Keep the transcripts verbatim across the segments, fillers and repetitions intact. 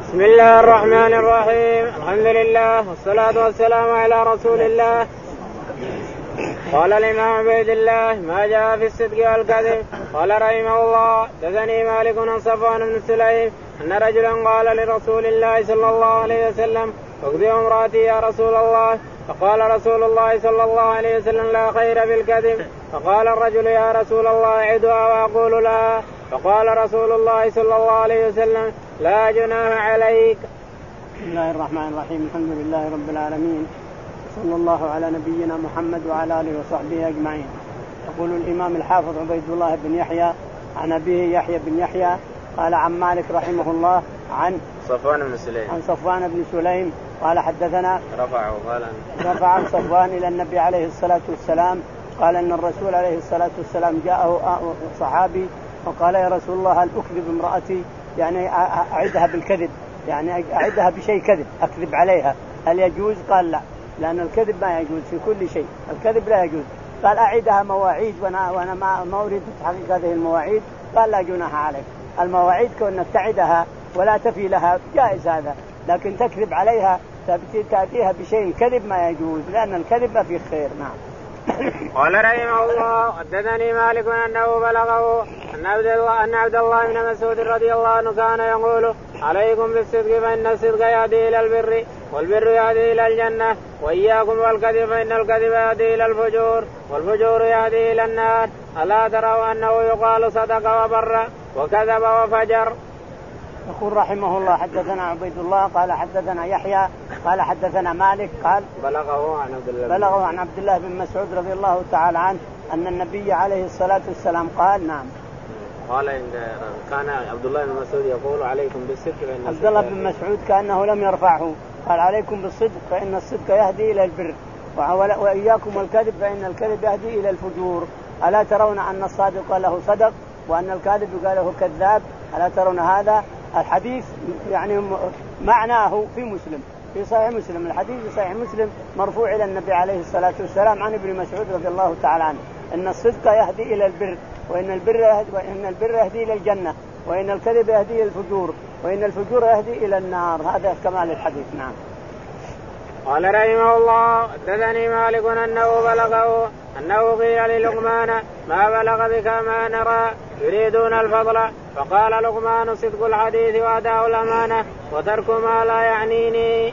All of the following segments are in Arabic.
بسم الله الرحمن الرحيم. الحمد لله والصلاة والسلام على رسول الله. قال الإمام عبيد الله ما جاء في الصدق والكذب. قال رحمه الله حدثني مالك عن صفوان بن سليم أن رجلا قال لرسول الله صلى الله عليه وسلم اكذب امرأتي يا رسول الله. فقال رسول الله صلى الله عليه وسلم لا خير في الكذب. فقال الرجل يا رسول الله أعدها وأقول لها. فقال رسول الله صلى الله عليه وسلم لا جناح عليك. بسم الله الرحمن الرحيم. الحمد لله رب العالمين، صلى الله على نبينا محمد وعلى آله وصحبه أجمعين. يقول الإمام الحافظ عبيد الله بن يحيى عن أبيه يحيى بن يحيى قال عن مالك رحمه الله عن صفوان بن سليم عن صفوان بن سليم قال حدثنا رفعه قال رفع صفوان إلى النبي عليه الصلاة والسلام قال أن الرسول عليه الصلاة والسلام جاءه صحابي وقال يا رسول الله هل أكذب امرأتي، يعني أعدها بالكذب، يعني أعدها بشيء كذب أكذب عليها، هل يجوز؟ قال لا، لأن الكذب ما يجوز في كل شيء، الكذب لا يجوز. قال أعدها مواعيد وأنا وأنا ما ما أريد تحقيق هذه المواعيد. قال لا جناح عليك. المواعيد كونك تعدها ولا تفي لها جائز هذا، لكن تكذب عليها تأتيها بشيء كذب ما يجوز، لأن الكذب ما فيه خير. نعم. قال رحمه الله حدثني مالك أنه بلغه أن عبد الله أن عبد الله بن مسعود رضي الله عنه كان يقول عليكم بالصدق فإن الصدق يهدي إلى البر والبر يهدي إلى الجنة، وإياكم والكذب فإن الكذب يهدي إلى الفجور والفجور يهدي إلى النار. ألا تروا أنه يقال صدق وبر وكذب وفجر. يقول رحمه الله حدثنا عبيد الله قال حدثنا يحيى قال حدثنا مالك قال بلغه عن عبد الله بلغه عن عبد الله بن مسعود رضي الله تعالى عنه أن النبي عليه الصلاة والسلام قال نعم قال إن كان عبد الله بن مسعود يقول عليكم بالصدق فإن عبد الله بن مسعود كأنه لم يرفعه، قال عليكم بالصدق فإن الصدق يهدي إلى البر وإياكم والكذب فإن الكذب يهدي إلى الفجور. ألا ترون أن الصادق له صدق وأن الكاذب قال له كذاب؟ ألا ترون هذا الحديث؟ يعني معناه في مسلم في صحيح مسلم، الحديث في صحيح مسلم مرفوع إلى النبي عليه الصلاة والسلام عن ابن مسعود رضي الله تعالى عنه أن الصدق يهدي إلى البر وإن البر يهدي, وإن البر يهدي إلى الجنة وإن الكذب يهدي إلى الفجور وإن الفجور يهدي إلى النار. هذا كمال الحديث. نعم. قال رحمه الله حدثني مالك أنه بلغه أنه قيل للقمان ما بلغ بك ما نرى يريدون الفضل. فقال لقمان صدق الحديث وأداء الأمانة وترك ما لا يعنيني.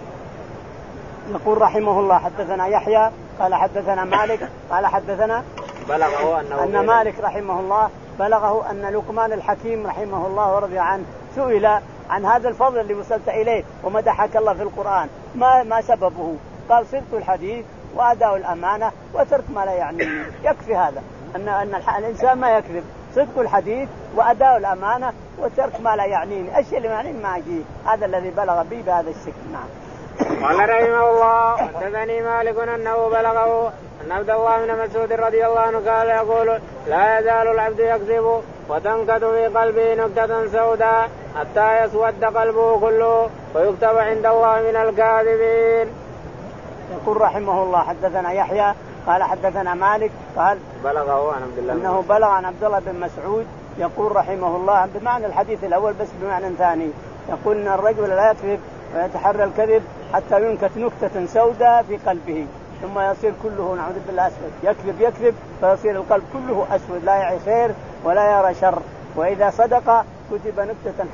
يقول رحمه الله حدثنا يحيى قال حدثنا مالك قال حدثنا بلغه أنه أن مالك رحمه الله بلغه أن لقمان الحكيم رحمه الله ورضي عنه سئل عن هذا الفضل اللي وصلت إليه ومدحك الله في القرآن ما ما سببه؟ قال صدق الحديث وأداء الأمانة وترك ما لا يعنيني. يكفي هذا أن أن الإنسان ما يكذب، صدق الحديث وأداء الأمانة وترك ما لا يعنيني، الشيء اللي يعنيني ما أجيه. هذا الذي بلغ بي بهذا الشكل. نعم. قال رحمه الله حدثني مالك أنه بلغه أن عبد الله بن مسعود رضي الله عنه قال يقول لا يزال العبد يكذب وتنكت في قلبه نكتة سوداء حتى يسود قلبه كله ويكتب عند الله من الكاذبين. يقول رحمه الله حدثنا يحيى قال حدثنا مالك قال بلغه عن عبد الله أنه بلغ عن عبد الله بن مسعود يقول رحمه الله بمعنى الحديث الأول بس بمعنى ثاني، يقول أن الرجل لا يكذب ويتحرى الكذب حتى ينكت نكتة سوداء في قلبه ثم يصير كله نعوذ بالله أسود. يكذب يكذب فيصير القلب كله أسود لا يعي خير ولا يرى شر، وإذا صدق كتب نكتة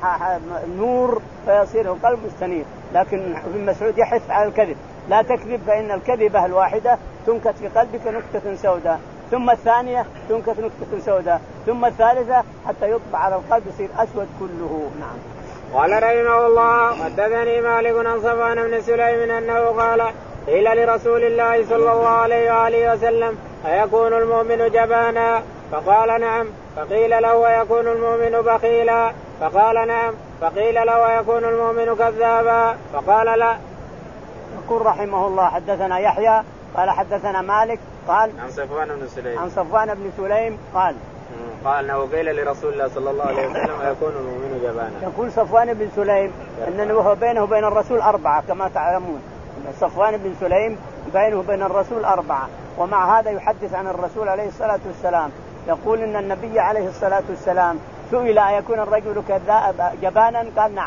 نور فيصير القلب مستنير. لكن ابن مسعود يحث على الكذب، لا تكذب فإن الكذبة الواحدة تنكت في قلبك نكتة سوداء، ثم الثانية تنكت نكتة سوداء، ثم الثالثة حتى يطبع على القلب يصير أسود كله. نعم. قال رحمه الله حدثني مالك عن صفوان بن سليم أنه قال قيل لرسول الله صلى الله عليه وآله وسلم أيكون المؤمن جبانا؟ فقال نعم. فقيل له أيكون المؤمن بخيلا؟ فقال نعم. فقيل له أيكون المؤمن كذابا؟ فقال لا. يقول رحمه الله حدثنا يحيى قال حدثنا مالك قال عن صفوان بن سليم عن صفوان بن سليم قال قال انه قيل لرسول الله صلى الله عليه وسلم يكون المؤمن جبانا. يقول صفوان بن سليم انه وهو بينه وبين الرسول أربعة كما تعلمون، صفوان بن سليم بينه وبين الرسول أربعة، ومع هذا يحدث عن الرسول عليه الصلاة والسلام يقول ان النبي عليه الصلاة والسلام سئل أيكون الرجل كذاب جبانا؟ قال نعم.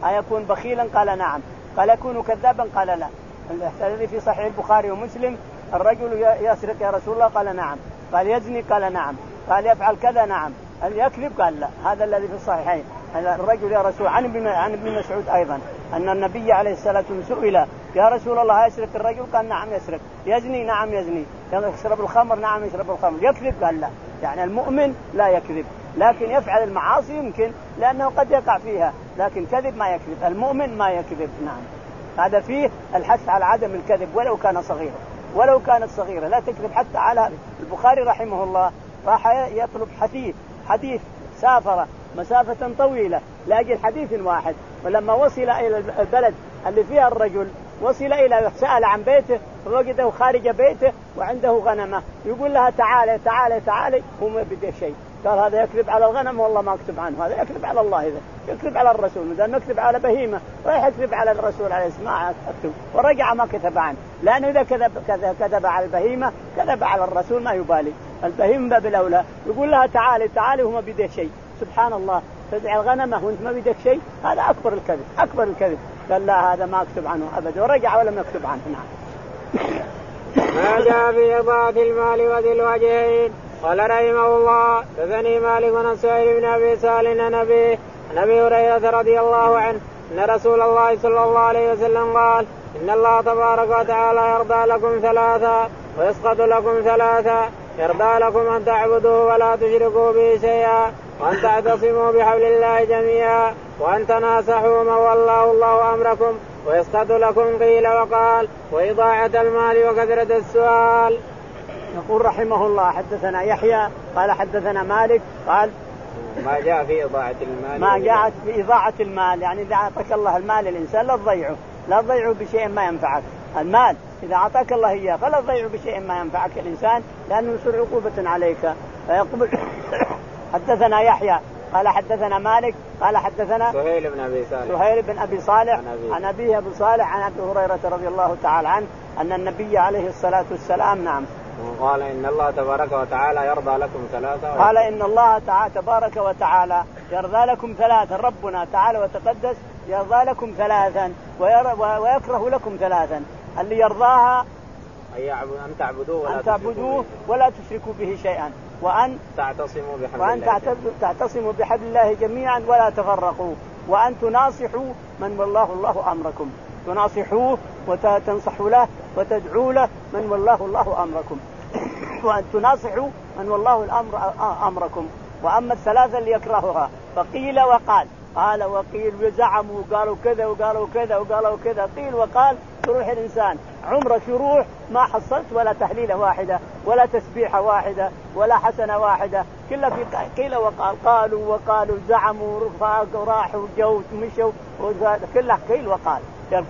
أيكون بخيلا؟ قال نعم. قال يكون كذابا؟ قال لا. الذي في صحيح البخاري ومسلم الرجل يسرق يا رسول الله؟ قال نعم. قال يزني؟ قال نعم. قال يفعل كذا؟ نعم. هل يكذب؟ قال لا. هذا الذي في الصحيحين. الرجل يا رسول عن ابن عن ابن مسعود أيضا أن النبي عليه الصلاة والسلام سئل يا رسول الله يسرق الرجل؟ قال نعم يسرق. يزني؟ نعم يزني. يشرب الخمر؟ نعم يشرب الخمر. يكذب؟ قال لا. يعني المؤمن لا يكذب، لكن يفعل المعاصي يمكن لأنه قد يقع فيها، لكن كذب ما يكذب. المؤمن ما يكذب. نعم. هذا فيه الحث على عدم الكذب ولو كان صغيرا، ولو كانت صغيرة لا تكذب. حتى على البخاري رحمه الله راح يطلب حديث حديث سافر مسافة طويلة لأجل حديث واحد، ولما وصل إلى البلد اللي فيها الرجل وصل إلى سأل عن بيته فوجده خارج بيته وعنده غنمة، يقول لها تعالي تعالي تعالي، هو ما بده شيء. قال هذا يكذب على الغنم والله ما أكتب عنه، هذا يكذب على الله، إذا يكذب على الرسول، إذا نكذب على بهيمة راح يكذب على الرسول عليه الصلاة والسلام، ورجع ما كتب عنه، لأنه إذا كذب كذب على البهيمة كذب على الرسول ما يبالي. البهيمة باب الأولى، يقول لها تعالي تعالي وما بده شيء. سبحان الله، تدعي الغنمة وانت ما بدك شيء، هذا أكبر الكذب، أكبر الكذب. قال لا هذا ما أكتب عنه أبدا، ورجع ولم يكتب عنه. نعم. ما جاء في إضاعة المال وذي الوجهين. قال رحمه الله حدثني مالك بن سهيل بن أبي سالم عن أبي عن أبي هريرة رضي الله عنه أن رسول الله صلى الله عليه وسلم قال إن الله تبارك وتعالى يرضى لكم ثلاثة ويسقط لكم ثلاثة، يرضى لكم أن تعبدوا ولا تشركوا به شيئا، وأن تعتصموا بحبل الله جميعا، وأن تناصحوا من والله الله أمركم، ويسقط لكم قيل وقال وإضاعة المال وكثرة السؤال. يقول رحمه الله حدثنا يحيى قال حدثنا مالك قال ما جاء في إضاعة المال. ما جاءت في إضاعة المال، يعني إذا أعطاك الله المال الإنسان لا تضيعه، لا تضيعه بشيء ما ينفعك. المال إذا أعطاك الله إياه فلا تضيعه بشيء ما ينفعك الإنسان، لأنه يصير عقوبة عليك. فيقبل حدثنا يحيى قال حدثنا مالك قال حدثنا سهيل بن أبي صالح سهيل بن أبي صالح عن أبيه أبو صالح عن أبي هريرة رضي الله تعالى عنه أن النبي عليه الصلاة والسلام نعم قال إن الله تبارك وتعالى يرضى لكم ثلاثة. قال إن الله تعالى تبارك وتعالى يرضى لكم ثلاثا، ربنا تعالى وتقدس يرضى لكم ثلاثا ويكره لكم ثلاثا. اللي يرضاها أن تعبدوه ولا, أن تعبدوه ولا تشركوا به شيئا، وأن تعتصموا بحبل وأن الله تعتصموا بحبل الله جميعا ولا تفرقوا، وأن تناصحوا من والله الله أمركم، تناصحوه وتنصحوا له وتدعوا له من والله الله أمركم، وأن تناصحوا من والله الأمر أمركم. وأما الثلاثة اللي يكرهها فقيل وقال، قال وقيل وزعموا قالوا كذا وقالوا كذا وقالوا كذا، قيل وقال تروح الإنسان عمرك يروح ما حصلت ولا تهليلة واحدة ولا تسبيحة واحدة ولا حسنة واحدة، كلها في قيل وقال، قالوا وقالوا زعموا رفاقوا راحوا جو مشوا، كلها قيل وقال.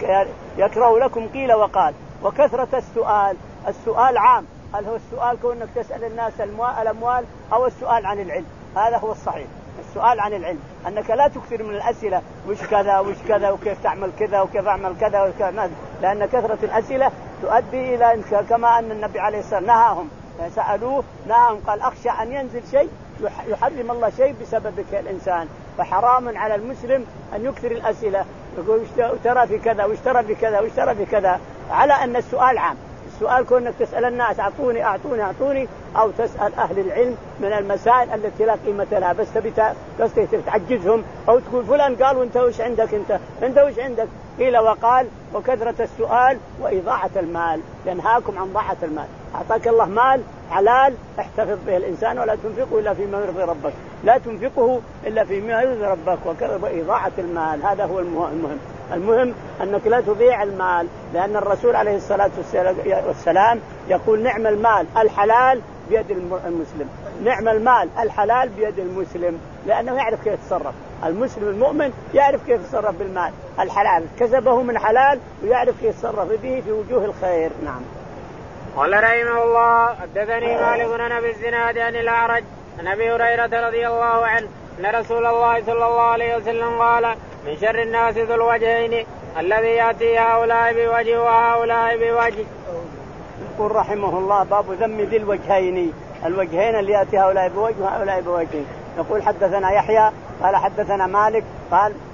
يكره لكم قيل وقال. وكثرة السؤال، السؤال عام، هل هو السؤال كونك تسأل الناس الأموال أو السؤال عن العلم؟ هذا هو الصحيح، السؤال عن العلم، أنك لا تكثر من الأسئلة وش كذا وش كذا وكيف تعمل كذا وكيف أعمل كذا وكذا، لأن كثرة الأسئلة تؤدي إلى كما أن النبي عليه الصلاة والسلام نهاهم، سألوه نهاهم قال أخشى أن ينزل شيء يحرم الله شيء بسببك الإنسان، فحرام على المسلم أن يكثر الأسئلة، يقول ترى في كذا واشترى في كذا واشترى في كذا، على أن السؤال عام. السؤال كونك تسأل الناس أعطوني أعطوني أعطوني، أو تسأل أهل العلم من المسائل التي لا قيمة لها بس تبي تعجزهم، أو تقول فلان قال وانت وش عندك انت انت وش عندك. قيل وقال وكثرة السؤال وإضاعة المال، ينهاكم عن ضاعة المال. أعطاك الله مال حلال احتفظ به الإنسان ولا تنفقه إلا فيما يرضي ربك، لا تنفقه إلا فيما يرضي ربك، وإضاعة المال هذا هو المهم. المهم أنك لا تضيع المال، لأن الرسول عليه الصلاة والسلام يقول نعم المال الحلال بيد المسلم، نعم المال الحلال بيد المسلم، لأنه يعرف كيف يتصرف. المسلم المؤمن يعرف كيف يتصرف بالمال الحلال، كسبه من حلال ويعرف كيف يتصرف به في وجوه الخير. نعم. قال رحمه الله حدثني مالك بن أبي الزناد عن الأعرج عن أبي هريرة رضي الله عنه أن رسول الله صلى الله عليه وسلم قال من شر الناس ذو الوجهين الذي يأتي هؤلاء بوجه وهؤلاء بوجه. يقول رحمه الله باب ذم ذي الوجهين، الوجهين اللي يأتي هؤلاء بوجه وهؤلاء بوجه. يقول حدثنا يحيى قال حدثنا مالك قال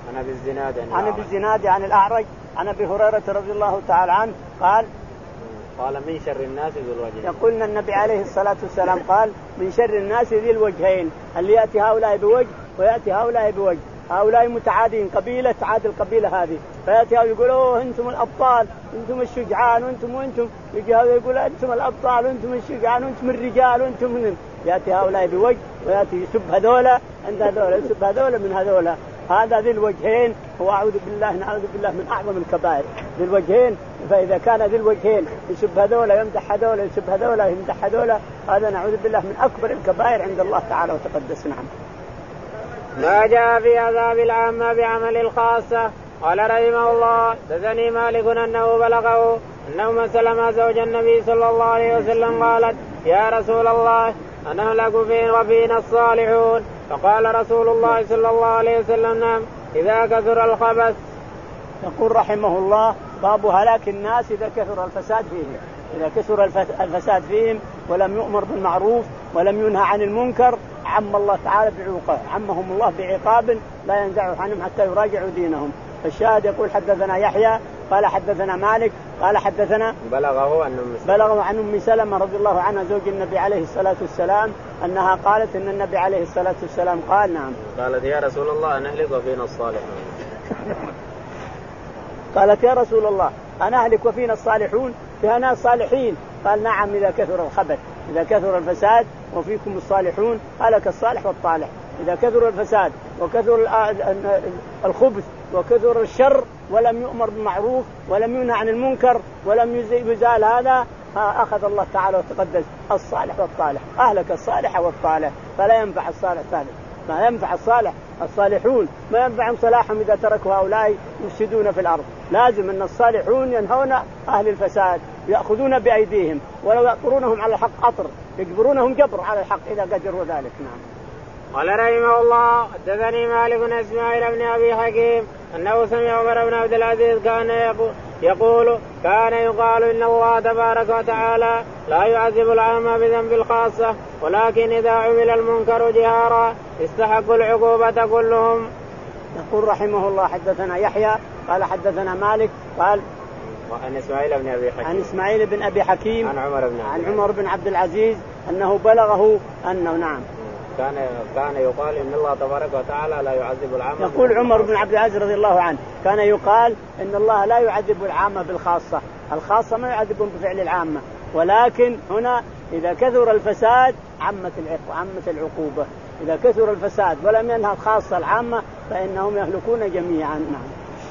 عن ابي الزناد عن ابي الزناد عن الاعرج عن ابي هريره رضي الله تعالى عنه قال قال من شر الناس ذو الوجهين. يقولنا النبي عليه الصلاة والسلام قال من شر الناس ذي الوجهين، اللي يأتي هؤلاء بوجه ويأتي هؤلاء بوجه، هؤلاء متعادين قبيلة تعاد القبيلة هذه، فيأتي يقولوا أنتم الأبطال أنتم الشجعان وأنتم وأنتم، يجي هذا يقول أنتم الأبطال وأنتم الشجعان وأنتم الرجال وأنتم من، يأتي هؤلاء بوجه ويأتي يسب هذولا عند هذولا يسب هذولا من هذولا. هذا ذي الوجهين هو أعوذ بالله نعوذ بالله من أعظم الكبائر ذي الوجهين. فإذا كان ذي الوجهين يسب هذولا يمدح هذولا يسب هذولا يمدح هذولا، هذا نعوذ بالله من أكبر الكبائر عند الله تعالى وتقدس. نعم. ما جاء في عذاب العامة بعمل الخاصة. قال رحمه الله حدثني مالك أنه بلغه أن أم سلمة زوج النبي صلى الله عليه وسلم قالت يا رسول الله أنهلك وفينا الصالحون، فقال رسول الله صلى الله عليه وسلم نعم إذا كثر الخبث. يقول رحمه الله باب هلاك الناس إذا كثر الفساد فيهم، إذا كثر الفساد فيهم ولم يؤمر بالمعروف ولم ينهى عن المنكر عم الله تعالى بعقاب، عمهم الله بعقاب لا ينزع عنهم حتى يراجعوا دينهم. فالشاهد يقول حدثنا يحيى قال حدثنا مالك قال حدثنا بلغه عن أم سلمة بلغه عن أم سلمة رضي الله عنها زوج النبي عليه الصلاة والسلام أنها قالت إن النبي عليه الصلاة والسلام قال نعم قالت يا رسول الله نهلك وفينا الصالحون قالت يا رسول الله أنا أهلك وفينا الصالحون، فيها ناس صالحين؟ قال نعم إذا كثر الخبث، إذا كثر الفساد وفيكم الصالحون هلك الصالح والطالح. إذا كثر الفساد وكثر الخبث وكثر الشر ولم يؤمر بالمعروف ولم ينهى عن المنكر ولم يزال هذا أخذ الله تعالى وتقدس الصالح والطالح، أهلك الصالح والطالح. فلا ينفع الصالح ثالث، ما ينفع الصالح الصالحون ما ينفعهم صلاحهم إذا تركوا هؤلاء يفسدون في الأرض. لازم أن الصالحون ينهون أهل الفساد يأخذون بأيديهم ولو يأطرونهم على الحق أطر يجبرونهم جبر على الحق إذا قدروا ذلك. نعم. قال رحمه الله حدثني مالك بن إسماعيل بن أبي حكيم أنه سمع عمر بن عبد العزيز كان يقول, يقول كان يقال إن الله تبارك وتعالى لا يعذب العامة بذنب الخاصة، ولكن إذا عمل المنكر جهارا استحقوا العقوبة كلهم. يقول رحمه الله حدثنا يحيى قال حدثنا مالك قال عن إسماعيل بن أبي حكيم عن إسماعيل بن أبي حكيم عن عمر بن عن عمر بن عبد العزيز أنه بلغه أنه نعم كان كان يقال إن الله تبارك وتعالى لا يعذب العامة. يقول عمر بن عبد العزيز رضي الله عنه كان يقال إن الله لا يعذب العامة بالخاصة، الخاصة ما يعذبون بفعل العامة، ولكن هنا إذا كثر الفساد عمت عمت العقوبة. إذا كثر الفساد ولم ينهى الخاصة العامة فإنهم يهلكون جميعا. نعم.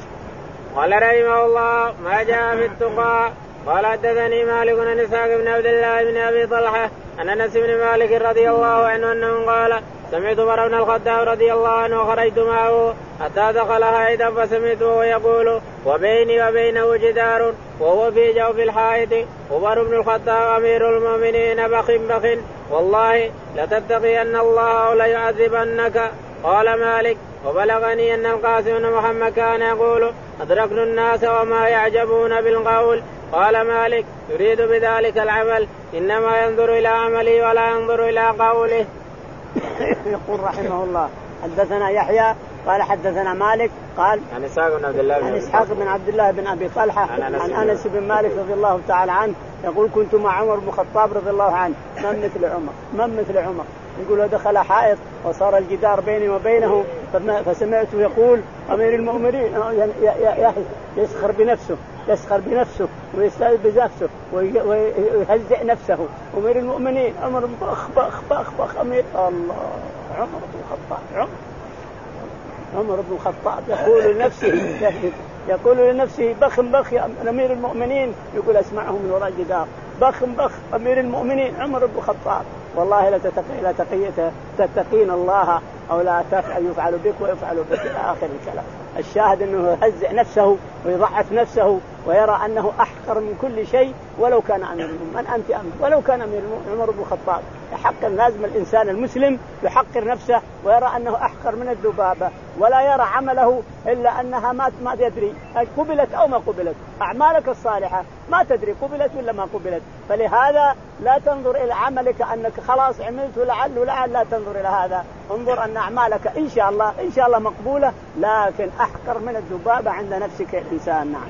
قال رحمه الله ما جاء في التقى. قال حدثني مالك عن إسحاق بن عبد الله بن أبي طلحة عن أنس بن مالك رضي الله عنه أنه قال سمعت عمر بن الخطاب رضي الله عنه وخرجت معه حتى دخل حائطا فسمعته يقول وبيني وبينه جدار وهو في جوف الحائط عمر بن الخطاب أمير المؤمنين بخ بخ والله لتتقين الله أو ليعذبنك. قال مالك وبلغني أن القاسم بن محمد كان يقول أدركنا الناس وما يعجبون بالقول. قال مالك يريد بذلك العمل إنما ينظر إلى عمله ولا ينظر إلى قوله. يقول رحمه الله حدثنا يحيى قال حدثنا مالك قال عن إسحاق بن عبد الله عن إسحاق بن عبد الله بن أبي طلحة عن, عن أنس بن مالك رضي الله تعالى عنه يقول كنت مع عمر بن الخطاب رضي الله عنه من مثل عمر من مثل عمر يقول دخل حائط وصار الجدار بيني وبينه فسمعته يقول أمير المؤمنين يسخر بنفسه يسخر بنفسه ويستعذ بنفسه ويهزئ نفسه أمير المؤمنين أمر بخ بخ بخ بخ أمير الله عمر بن الخطاب عمر عمر بن الخطاب يقول لنفسه يقول لنفسه بخ بخ يا أمير المؤمنين يقول أسمعه من وراء الجدار بخ بخ أمير المؤمنين عمر بن الخطاب والله لا تتقي لا تقيته تتقين الله أو لا تفعل يفعل بك ويفعل بك إلى آخر الكلام. الشاهد أنه يهزئ نفسه ويضعف نفسه ويرى أنه أحقر من كل شيء ولو كان أمير المؤمنين. من أنت أمير ولو كان أمير المؤمنين عمر بن الخطاب. يحقر لازم الإنسان المسلم يحقر نفسه ويرى أنه أحقر من الذبابة ولا يرى عمله إلا أنها ما ما تدري قبلت أو ما قبلت. أعمالك الصالحة ما تدري قبلت ولا ما قبلت. فلهذا لا تنظر إلى عملك أنك خلاص عملت لعل ولعل، لا تنظر إلى هذا. انظر أن أعمالك إن شاء الله إن شاء الله مقبولة، لكن أحقر من الذبابة عند نفسك الإنسان. نعم.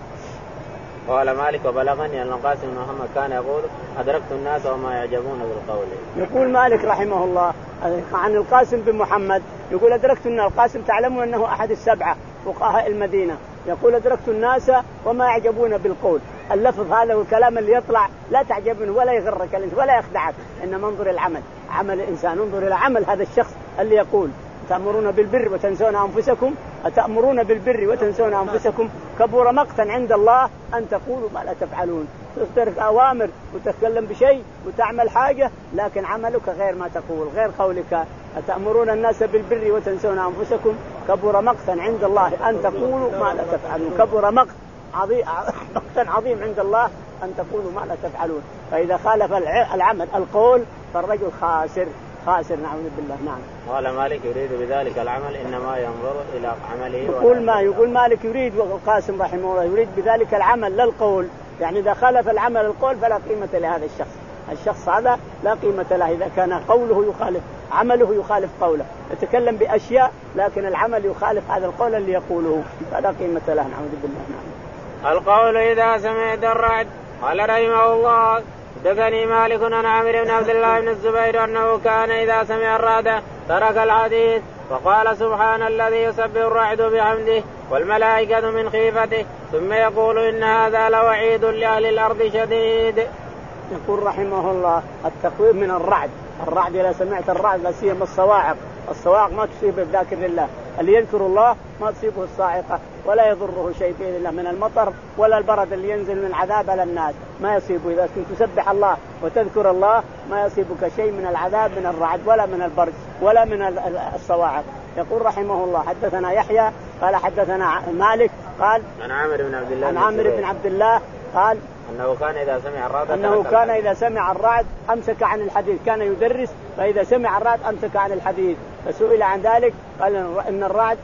قال مالك وبلغني أن القاسم بن محمد كان يقول أدركت الناس وما يعجبون بالقول. يقول مالك رحمه الله عن القاسم بن محمد يقول أدركت الناس. القاسم تعلمون أنه أحد السبعة فقهاء المدينة. يقول أدركت الناس وما يعجبون بالقول. اللفظ هذا والكلام اللي يطلع لا تعجب منه ولا يغرك ولا يخدعك، إنما انظر العمل، عمل الإنسان. انظر إلى عمل هذا الشخص اللي يقول تأمرون بالبر وتنسون أنفسكم أتأمرون بالبر وتنسون أنفسكم كبر مقتا عند الله أن تقولوا ما لا تفعلون. تصدر أوامر وتتكلم بشيء وتعمل حاجة لكن عملك غير ما تقول، غير قولك. أتأمرون الناس بالبر وتنسون أنفسكم كبر مقتا عند الله أن تقولوا ما لا تفعلون. كبر مقت عظيم مقتا عظيم عند الله أن تقولوا ما لا تفعلون. فإذا خالف العمل القول فالرجل خاسر خاسر نعوذ بالله. نعم. قال مالك يريد بذلك العمل إنما ينظر إلى عمله. يقول ما يقول مالك يريد والقاسم رحمه الله يريد بذلك العمل للقول، يعني إذا خالف العمل القول فلا قيمة لهذا الشخص. الشخص هذا لا قيمة له إذا كان قوله يخالف عمله يخالف قوله. يتكلم بأشياء لكن العمل يخالف هذا القول اللي يقوله فلا قيمة له نعوذ بالله. نعم. القول إذا سمعت الرعد. قال رحمه الله حدثني مالك عن عامر بن عبد الله بن الزبير أنه كان إذا سمع الرعد ترك الحديث وقال سبحان الذي يسبح الرعد بحمده والملائكة من خيفته ثم يقول إن هذا لوعيد لأهل الأرض شديد. يقول رحمه الله التقويم من الرعد. الرعد إذا سمعت الرعد لا سيما الصواعق. الصواعق ما تصيب بذاكر الله، اللي يذكر الله ما تصيبه الصاعقة ولا يضره شيء بإذن الله من المطر ولا البرد اللي ينزل من العذاب على الناس ما يصيبه. إذا كنت تسبح الله وتذكر الله ما يصيبك شيء من العذاب من الرعد ولا من البرد ولا من الصواعق. يقول رحمه الله حدثنا يحيى قال حدثنا مالك قال عن عامر بن عبد الله عن عامر بن عبد الله قال أنه كان إذا سمع الرعد أنه كان إذا سمع الرعد أمسك عن الحديث. كان يدرس فإذا سمع الرعد أمسك عن الحديث. فسئل عن ذلك قال إن الرعد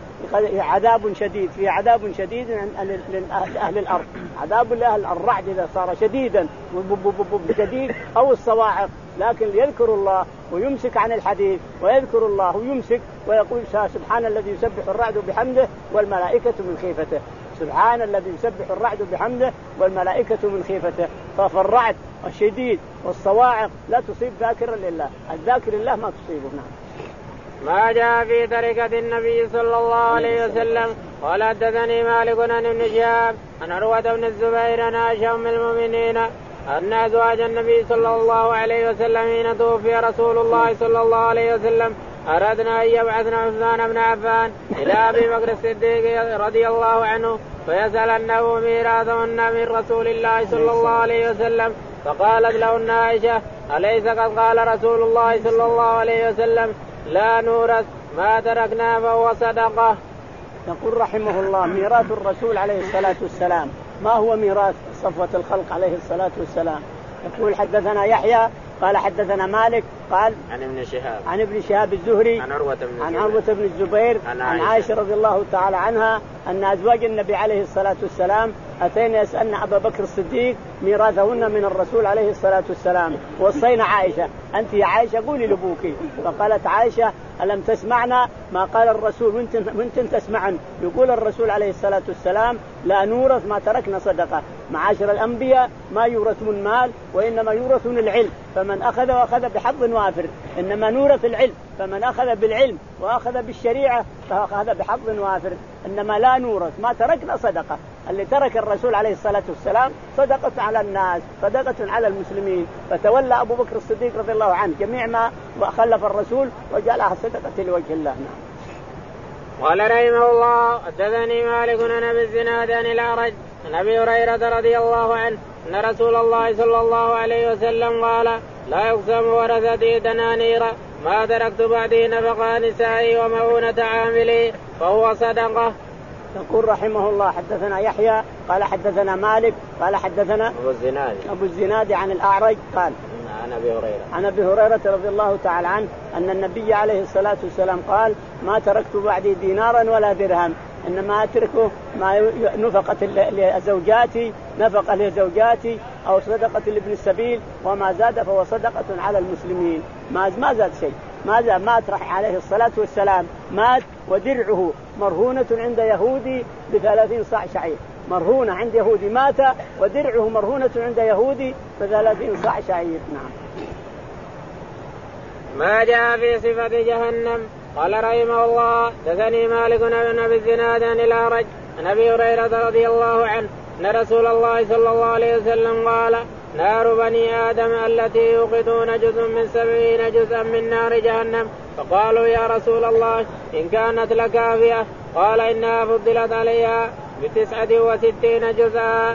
عذاب شديد، في عذاب شديد لأهل الأرض، عذاب لأهل الرعد إذا صار شديدا شديد أو الصواعق، لكن يذكر الله ويمسك عن الحديث ويذكر الله ويمسك ويقول سبحان الذي يسبح الرعد بحمده والملائكة من خيفته. سبحان الذي يسبح الرعد بحمده والملائكة من خيفته. فالرعد الشديد والصواعق لا تصيب ذاكرا لله، الذاكر الله ما تصيبه. نعم. ما جاء في تركة النبي صلى الله عليه وسلم. قال حدثني مالك عن ابن شهاب عن عروة بن الزبير عن عائشة أم المؤمنين أن أزواج النبي صلى الله عليه وسلم حين توفي رسول الله صلى الله عليه وسلم أردنا أن يبعثنا عثمان بن عفان إلى أبي بكر الصديق رضي الله عنه فيسألنه ميراثهن من رسول الله صلى الله عليه وسلم. فقالت لهن عائشة أليس قد قال رسول الله صلى الله عليه وسلم لا نورث ما تركنا فهو صدقة. يقول رحمه الله ميراث الرسول عليه الصلاة والسلام. ما هو ميراث صفوة الخلق عليه الصلاة والسلام؟ يقول حدثنا يحيى قال حدثنا مالك قال عن ابن شهاب عن ابن شهاب الزهري عن عروة بن عن عروة بن الزبير عن عائشة. عن عائشة رضي الله تعالى عنها أن أزواج النبي عليه الصلاة والسلام أتينا يسألن أبا بكر الصديق ميراثهن من الرسول عليه الصلاة والسلام. وصينا عائشة أنت يا عائشة قولي لأبوك. فقالت عائشة ألم تسمعنا ما قال الرسول وانت تسمعن؟ يقول الرسول عليه الصلاة والسلام لا نورث ما تركنا صدقة. معاشر الأنبياء ما يورثون مال وإنما يورثون العلم، فمن أخذ وأخذ بحظ وافر. إنما نورث العلم، فمن أخذ بالعلم وأخذ بالشريعة فأخذ بحظ وافر. إنما لا نورث ما تركنا صدقة. اللي ترك الرسول عليه الصلاة والسلام صدقة على الناس، صدقة على المسلمين. فتولى أبو بكر الصديق رضي الله عنه جميع ما خلف الرسول وجعلها صدقة لوجه الله. قال رحمه الله حدثني مالك عن ابي الزناد عن الأعرج عن ابي هريرة رضي الله عنه ان رسول الله صلى الله عليه وسلم قال لا يقسم ورثتي دنانير ما تركت بعدي نفقا نسائي ومؤونة عاملي فهو صدقة. يقول رحمه الله حدثنا يحيى قال حدثنا مالك قال حدثنا أبو الزناد أبو الزناد عن الأعرج قال عن أبي هريرة عن أبي هريرة رضي الله تعالى عنه أن النبي عليه الصلاة والسلام قال ما تركت بعدي دينارا ولا درهم إنما أتركه ما نفقة لزوجاتي نفقة لزوجاتي أو صدقة لابن السبيل وما زاد فهو صدقة على المسلمين. ما ما زاد شيء ما زاد. مات رح عليه الصلاة والسلام مات ودرعه مرهونة عند يهودي بثلاثين صاع شعير. مرهونة عند يهودي مات ودرعه مرهونة عند يهودي بثلاثين صاع شعير. نعم. ما جاء في صفة جهنم. قال رحمه الله دثني مالك بن أبي الزناد عن الأعرج عن أبي هريرة رضي الله عنه أن رسول الله صلى الله عليه وسلم قال نار بني آدم التي يوقدون جزء من سبعين جزءا من نار جهنم. فقالوا يا رسول الله إن كانت لكافية قال إنها فضلت عليها بتسعة وستين جزءا.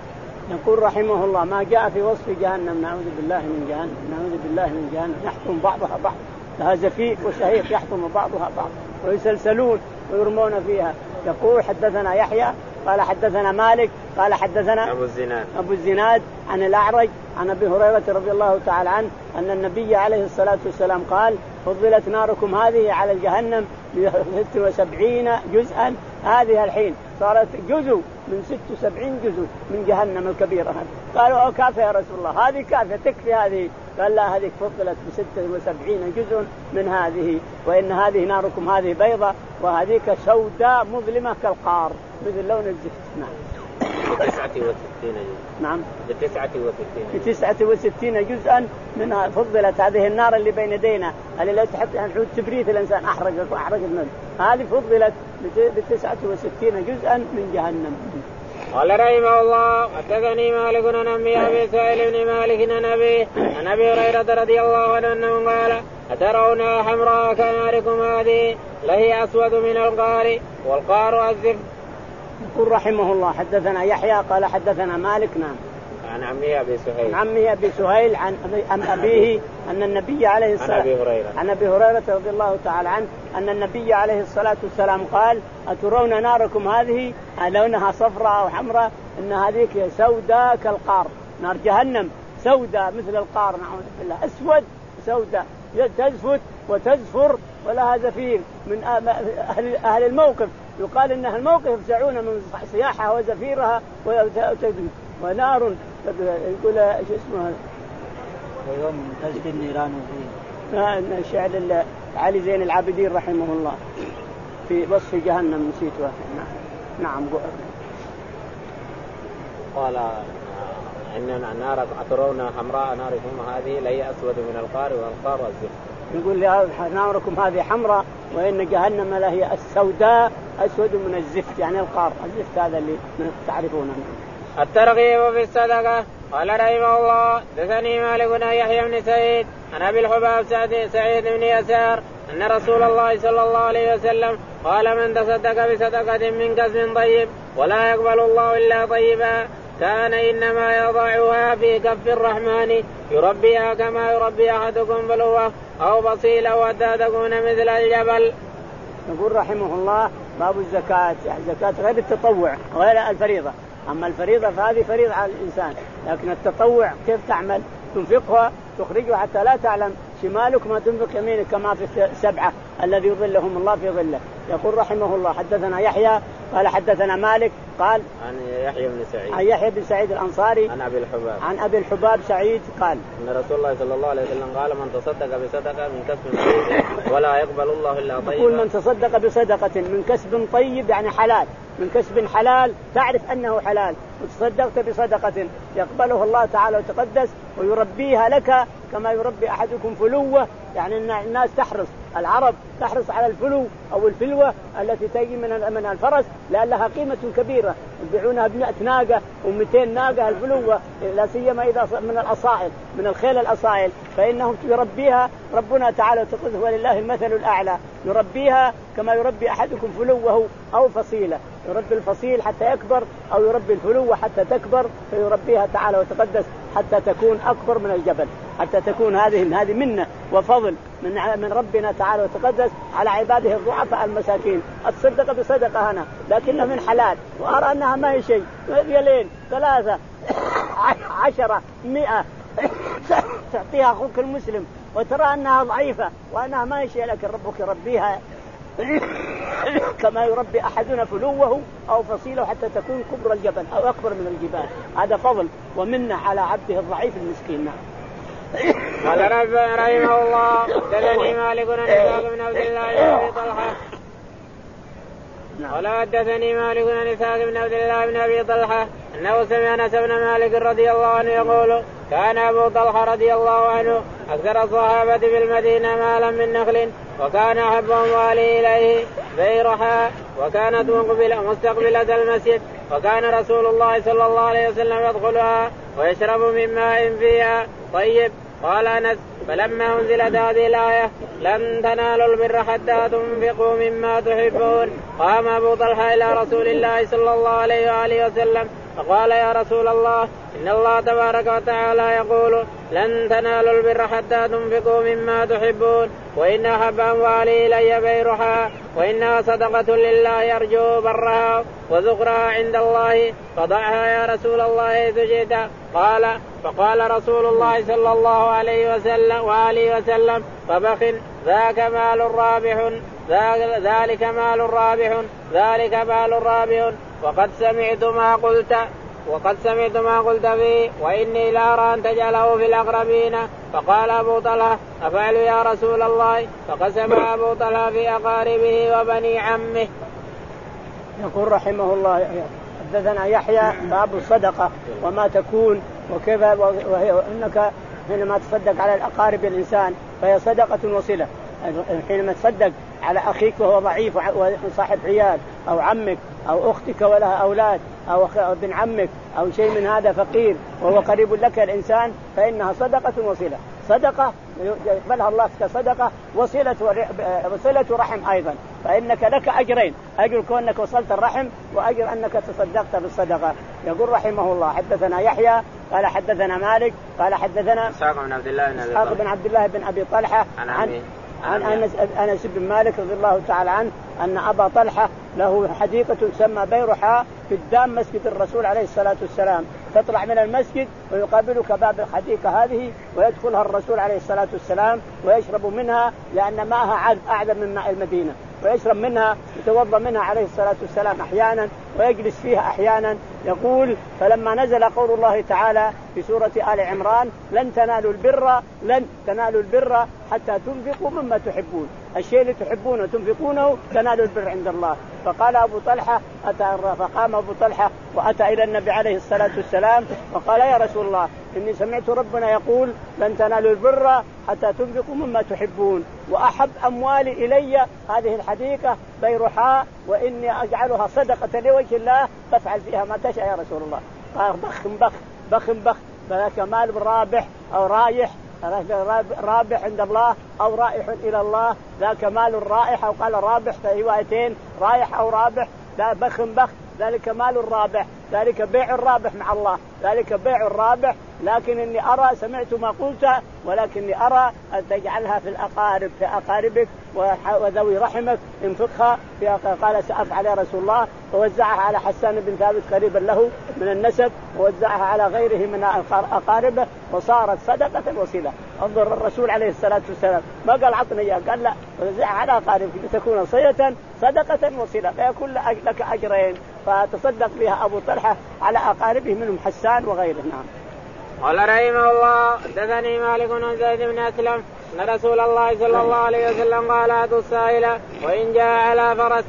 يقول رحمه الله ما جاء في وصف جهنم نعوذ بالله من جهنم نعوذ بالله من جهنم يحطم بعضها بعض لها زفير وشهيق يحطم بعضها بعض ويسلسلون ويرمون فيها. يقول حدثنا يحيى قال حدثنا مالك قال حدثنا أبو الزناد أبو الزناد عن الأعرج عن أبي هريرة رضي الله تعالى عنه أن النبي عليه الصلاة والسلام قال فضلت ناركم هذه على الجهنم بست وسبعين جزءا. هذه الحين صارت جزء من ست وسبعين جزء من جهنم الكبيرة. قالوا كافية يا رسول الله هذه كافية تكفي هذه. قال لا هذه فضلت بست وسبعين جزء من هذه وإن هذه ناركم هذه بيضة وهذيك سوداء مظلمة كالقار مثل لون الزفت. نعم. بتسعة وستين جزء. نعم بتسعة وستين بتسعة وستين جزءا منها فضلت هذه النار اللي بين يدينا اللي لا تحط نعود تبريد الإنسان أحرق أحرق النار هذه فضلت بتسعة وستين جزءا من جهنم. قال رحمه الله حدثني مالك عن أبي سهيل بن مالك عن أبي عن أبي هريرة رضي الله عنه أنه قال أترون حمراء كناركم هذه لهي أسود من القار والقار الزفت. يقول رحمه الله حدثنا يحيى قال حدثنا مالك نعم عن عمي أبي سهيل عن عمي أبي سهيل عن, عن أبيه أن النبي عليه الصلاة عن أبي هريرة عن أبي هريرة رضي الله تعالى عنه أن النبي عليه الصلاة والسلام قال أترون ناركم هذه لونها صفراء أو حمراء إن هذيك سوداء كالقار. نار جهنم سوداء مثل القار نعوذ بالله أسود سوداء تزفت وتزفر ولها زفير من أهل, أهل الموقف. يقال إن الموقف يفزعون من صياحها وزفيرها وتزفت. ونار يقول ايش اسمه هذا ويوم تجد النيران فيه شعر علي زين العابدين رحمه الله في وصف جهنم نسيته. نعم قال إن النار أترون حمراء ناركم هذه لهي أسود من القار والقار الزفت. يقول يا ناركم هذه حمراء وإن جهنم لهي السوداء أسود من الزفت يعني القار الزفت هذا اللي تعرفونه. الترغيب في الصدقة. قال رحمه الله دثني مالك بن يحيى بن سعيد عن أبي الحباب سعيد بن يسار أن رسول الله صلى الله عليه وسلم قال من تصدق بصدقة من كسب طيب ولا يقبل الله إلا طيبا كان إنما يضعها في كف الرحمن يربيها كما يربي أحدكم فلوة أو بصيلة حتى تكون مثل الجبل. يقول رحمه الله باب الزكاة يعني زكاة غير التطوع غير الفريضة. أما الفريضة فهذه فريضة على الإنسان لكن التطوع كيف تعمل تنفقها تخرجها حتى لا تعلم شمالك ما تنفق يمينك كما في السبعة الذي يظلهم الله في ظله. يقول رحمه الله حدثنا يحيى قال حدثنا مالك قال عن يحيى بن سعيد عن يحيى بن سعيد الأنصاري عن أبي الحباب عن أبي الحباب سعيد قال أن رسول الله صلى الله عليه وسلم قال من تصدق بصدقة من كسب طيب ولا يقبل الله إلا طيبا. يقول من تصدق بصدقة من كسب طيب يعني حلال من كسب حلال تعرف أنه حلال وتصدقت بصدقة يقبله الله تعالى وتقدس ويربيها لك كما يربي أحدكم فلوة يعني الناس تحرص العرب تحرص على الفلو أو الفلوة التي تجي من الفرس لأن لها قيمة كبيرة يبيعونها بمئة ناقة ومئتين ناقة الفلوة لا سيما إذا من الأصائل من الخيل الأصائل فإنهم يربيها ربنا تعالى وتقدس ولله المثل الأعلى يربيها كما يربي أحدكم فلوه أو فصيلة يربي الفصيل حتى يكبر أو يربي الفلوة حتى تكبر فيربيها تعالى وتقدس حتى تكون أكبر من الجبل حتى تكون هذه هذه منة وفضل من من ربنا تعالى وتقدس على عباده الضعفاء المساكين. الصدقة بصدقة هنا لكنها من حلال، وأرى أنها ما هي شيء، ريالين ثلاثة عشرة مئة تعطيها أخوك المسلم وترى أنها ضعيفة وأنها ما هي شيء، لكن ربك يربيها كما يربي أحدنا فلوه أو فصيله حتى تكون كبر الجبل أو أكبر من الجبال. هذا فضل ومنة على عبده الضعيف المسكين. قال رب رحمه الله حدثني مالك بن إسحاق بن عبد الله بن أبي طلحة قال حدثني مالك بن إسحاق بن عبد الله بن أبي طلحة أنه سمع أنس بن مالك رضي الله عنه يقول كان أبو طلحة رضي الله عنه أكثر الصحابة بالمدينة مالا من نخل، وكان أحب أمواله إليه بيرحاء، وكانت مستقبلة المسجد، وكان رسول الله صلى الله عليه وسلم يدخلها ويشرب من ماء فيها طيب. قال أنس فلما أنزلت هذه الآية لن تنالوا البر حتى تنفقوا مما تحبون، قام أبو طلحة إلى رسول الله صلى الله عليه وآله وسلم فقال يا رسول الله إن الله تبارك وتعالى يقول لن تنالوا البر حتى تنفقوا مما تحبون، وإن أحب أموالي إلي بيرها، وإنها صدقة لله يرجو برها وذكرها عند الله، فضعها يا رسول الله حيث شئت. قال فقال رسول الله صلى الله عليه وسلم وآله وسلم فبخ ذاك مال رابح ذلك مال رابح ذلك مال رابح وقد سمعت ما قلت وقد سمعت ما قلت فيه، وإني لأرى أن تجعله في الأقربين. فقال أبو طلحة أفعل يا رسول الله؟ فقسم أبو طلحة في أقاربه وبني عمه. يقول رحمه الله حدثنا يحيى باب الصدقة وما تكون وكيف، وإنك حينما تصدق على الأقارب الإنسان فهي صدقة وصلة. حينما تصدق على أخيك وهو ضعيف وصاحب عيال، أو عمك أو أختك ولها أولاد، أو ابن عمك أو شيء من هذا فقير وهو قريب لك الإنسان، فإنها صدقة وصلة. صدقة يقبلها الله كصدقة، وصلة وصلة رحم أيضا، فإنك لك أجرين، أجر كونك وصلت الرحم وأجر أنك تصدقت بالصدقة. يقول رحمه الله حدثنا يحيى قال حدثنا مالك قال حدثنا إسحاق بن عبد الله بن أبي طلحة بن عبد الله بن أبي طلحة عن عن أنس أنس بن مالك رضي الله تعالى عنه أن أبا طلحة له حديقة تسمى بيرحاء قدام مسجد الرسول عليه الصلاة والسلام، تطلع من المسجد ويقابلك باب الحديقة هذه ويدخلها الرسول عليه الصلاة والسلام ويشرب منها، لأن ماءها أعذب من ماء المدينة، ويشرب منها يتوضأ منها عليه الصلاة والسلام أحيانا ويجلس فيها أحيانا. يقول فلما نزل قول الله تعالى في سورة آل عمران لن تنالوا البر لن تنالوا البر حتى تنفقوا مما تحبون، الشيء اللي تحبونه تنفقونه تنالوا البر عند الله. فقال أبو طلحة أتى فقام أبو طلحة وأتى إلى النبي عليه الصلاة والسلام وقال يا رسول الله إني سمعت ربنا يقول لن تنالوا البر حتى تنفقوا مما تحبون، وأحب أموالي إلي هذه الحديقة بيرحاء، وإني أجعلها صدقة لوجه الله فافعل فيها ما تشاء يا رسول الله. قال بخ بخ بخ بخ فذاك مال رابح أو رايح، رابح عند الله أو رائح إلى الله، ذاك مال رائح أو قال رابح في روايتين رايح أو رابح، ذا بخ بخ ذلك مال رابح، ذلك بيع الرابح مع الله، ذلك بيع الرابح. لكن إني أرى سمعت ما قلت، ولكني أرى أن تجعلها في الأقارب في أقاربك وذوي رحمك انفقها. قال سأفعل يا رسول الله، ووزعها على حسان بن ثابت قريبا له من النسب، ووزعها على غيره من أقاربه، وصارت صدقة وصلة. انظر الرسول عليه الصلاة والسلام ما قال عطني إياه، قال لا وزعها على أقاربك لتكون صلة صدقة وصلة، فيكون لك أجرين. فتصدق بها أبو طلحة على أقاربه منهم حسان وغيره. نعم. قال رحمه الله حدثني مالك بن زيد بن أسلم أن رسول الله صلى الله عليه وسلم قال أتوا السائل وإن جاء على فرس.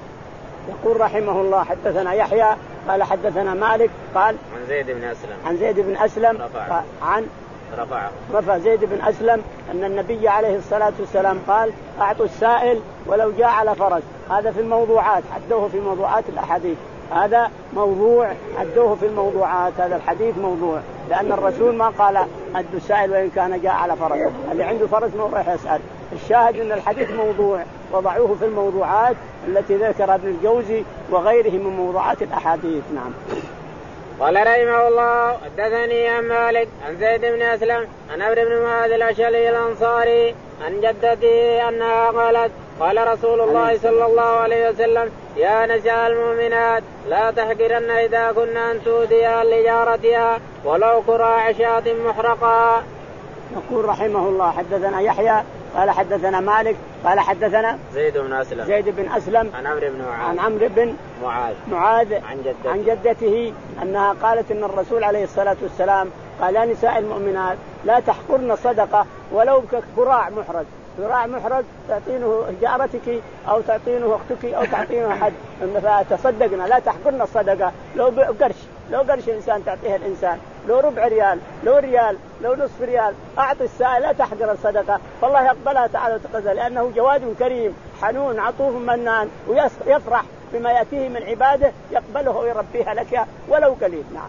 يقول رحمه الله حدثنا يحيى قال حدثنا مالك قال عن زيد بن أسلم عن زيد بن أسلم رفع عن رفع رفع زيد بن أسلم أن النبي عليه الصلاة والسلام قال أعطوا السائل ولو جاء على فرس. هذا في الموضوعات، عدوه في موضوعات الأحاديث، هذا موضوع عدوه في الموضوعات، هذا الحديث موضوع، لأن الرسول ما قال أدوا السائل وإن كان جاء على فرس، اللي عنده فرس ما راح يسأل. الشاهد أن الحديث موضوع وضعوه في الموضوعات التي ذكر ابن الجوزي وغيره من موضوعات الأحاديث. نعم. قال رحمه الله حدثني عن مالك عن زيد بن أسلم عن عمرو بن معاذ الأشعري الأنصاري عن جدته أنها قالت قال رسول الله صلى الله عليه وسلم يا نساء المؤمنات لا تحقرن إذا كنا أن تؤذيها لجارتها ولو كراع شاة محرقا. يقول رحمه الله حدثنا يحيى قال حدثنا مالك قال حدثنا زيد بن أسلم زيد بن أسلم عن عمرو بن معاذ عن عمرو بن معاذ معاذ عن جدته, عن جدته أنها قالت إن الرسول عليه الصلاة والسلام قال يا نساء المؤمنات لا تحقرن صدقة ولو كراع محرز. كراع محرز تعطينه جارتك أو تعطينه أختك أو تعطينه أحد فتصدقنا. لا تحقرن الصدقة لو قرش لو قرش إنسان تعطيها الإنسان لو ربع ريال لو ريال لو نصف ريال أعطي السائل لا تحقر الصدقة فالله يقبلها تعالى وتقبل لأنه جواد كريم حنون عطوف منان ويفرح بما يأتيه من عباده يقبله ويربيها لك ولو قليل. نعم.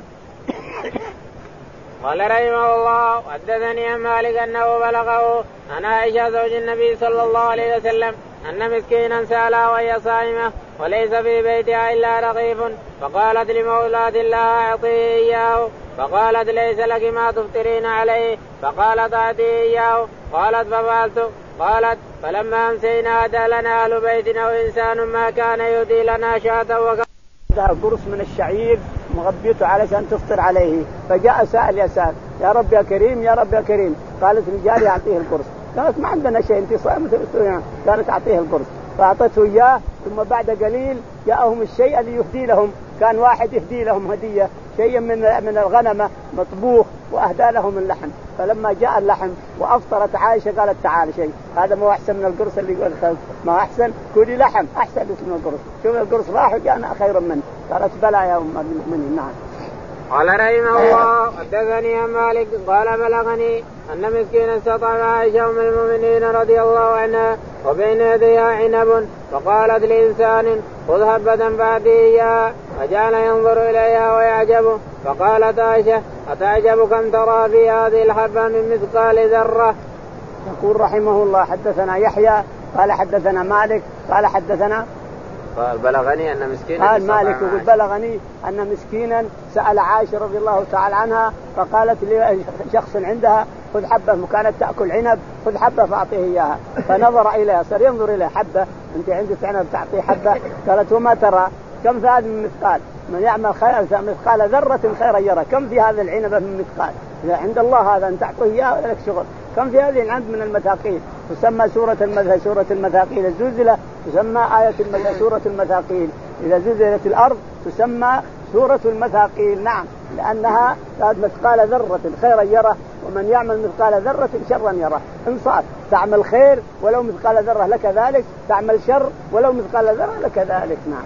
قال رحمه الله حدثني عن مالك أنه بلغه عن عائشة زوج النبي صلى الله عليه وسلم أن مسكينا سألها وهي صائمة وليس في بيتها إلا رغيف فقالت لمولاة الله أعطيه إياه فقالت ليس لك ما تفطرين عليه فقالت أعطيه إياه قالت ففعلت. قالت فلما أمسينا أتى لنا أهل بيتنا وإنسان ما كان يهدي لنا شاة وكان قرص من الشعير مغبيته علشان تفطر عليه فجاء سائل يسأل يا رب يا كريم يا رب يا كريم. قالت رجالي أعطيه القرص. قالت ما عندنا شيء انت صائمة. قالت أعطيه القرص فأعطته إياه ثم بعد قليل جاءهم الشيء اللي يهدي لهم. كان واحد يهدي لهم هدية شيء من من الغنمة مطبوخ وأهدى لهم اللحم. فلما جاء اللحم وأفطرت عائشة قالت تعال شيء هذا ما أحسن من القرص اللي يقول ما أحسن كلي لحم أحسن من القرص. شوف القرص راح وجاءنا خير منه. قالت بلى يا أم المؤمنين. نعم. قال رحمه الله حدثني عن مالك قال بلغني أن مسكينا استطعم عائشة أم المؤمنين رضي الله عنها وبين يديها عنب فقالت لإنسان خذ حبة فأعطيه إياها فجعل ينظر إليها ويعجبه فقالت عائشة أتعجب كم ترى في هذه الحبة من مثقال ذرة. يقول رحمه الله حدثنا يحيى قال حدثنا مالك قال حدثنا قال بلغني أن مسكينا قال مالك يقول بلغني أن مسكينا سأل عائشة رضي الله تعالى عنها فقالت لشخص عندها خذ حبة وكانت تأكل عنب خذ حبة فأعطيه إياها فنظر إليها صار ينظر إليها حبة أنت عندك عنب تعطيه حبة. قالت وما ترى كم في هذا من مثقال من يعمل خير مثقال ذرة خيرا يرى. كم في هذا العنب من مثقال إذا عند الله هذا أن تعطيه إياه لك شغل. كم في هذه العنب من المثاقيل تسمى سورة المثاقيل. سورة المثاقيل الزلزلة تسمى آية المثاقيل. سورة المثاقيل إذا زلزلت الأرض تسمى سورة المثاقيل. نعم لأنها مثقال ذرة خيرا يره ومن يعمل مثقال ذرة شرا يره. انصاف تعمل خير ولو مثقال ذرة لك ذلك تعمل شر ولو مثقال ذرة لك ذلك. نعم.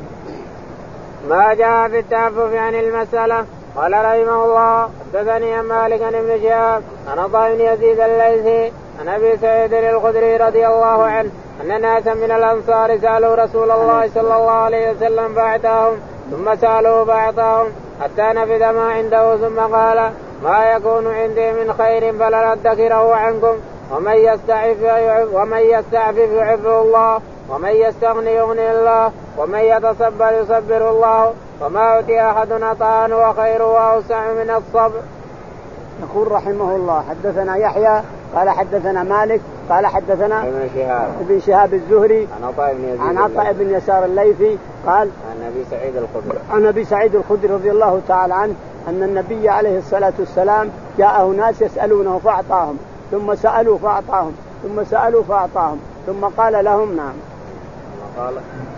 ما جاء في التعفف عن المسألة. قال رحمه الله حدثني عن مالك عن ابن شهاب عن عطاء بن يزيد الليثي عن ابي سعيد الخدري رضي الله عنه ان ناسا من الانصار سالوا رسول الله صلى الله عليه وسلم فاعطاهم ثم سالوه فاعطاهم حتى نفذ ما عنده ثم قال ما يكون عندي من خير فلن ادخره عنكم ومن يستعفف ومن يستعفف يعفه الله ومن يستغني يغني الله ومن يتصبر يصبر الله وما أوتي أحد عطاء وخير وأوسع من الصبر. يقول رحمه الله حدثنا يحيى قال حدثنا مالك قال حدثنا ابن شهاب ابن شهاب الزهري عن عطاء بن يزيد عن عطاء بن يسار الليثي قال عن أبي سعيد الخدري عن أبي سعيد الخدري رضي الله تعالى عنه أن النبي عليه الصلاة والسلام جاءه ناس يسألونه فأعطاهم ثم سألوا فأعطاهم ثم سألوا فأعطاهم ثم قال لهم نعم قال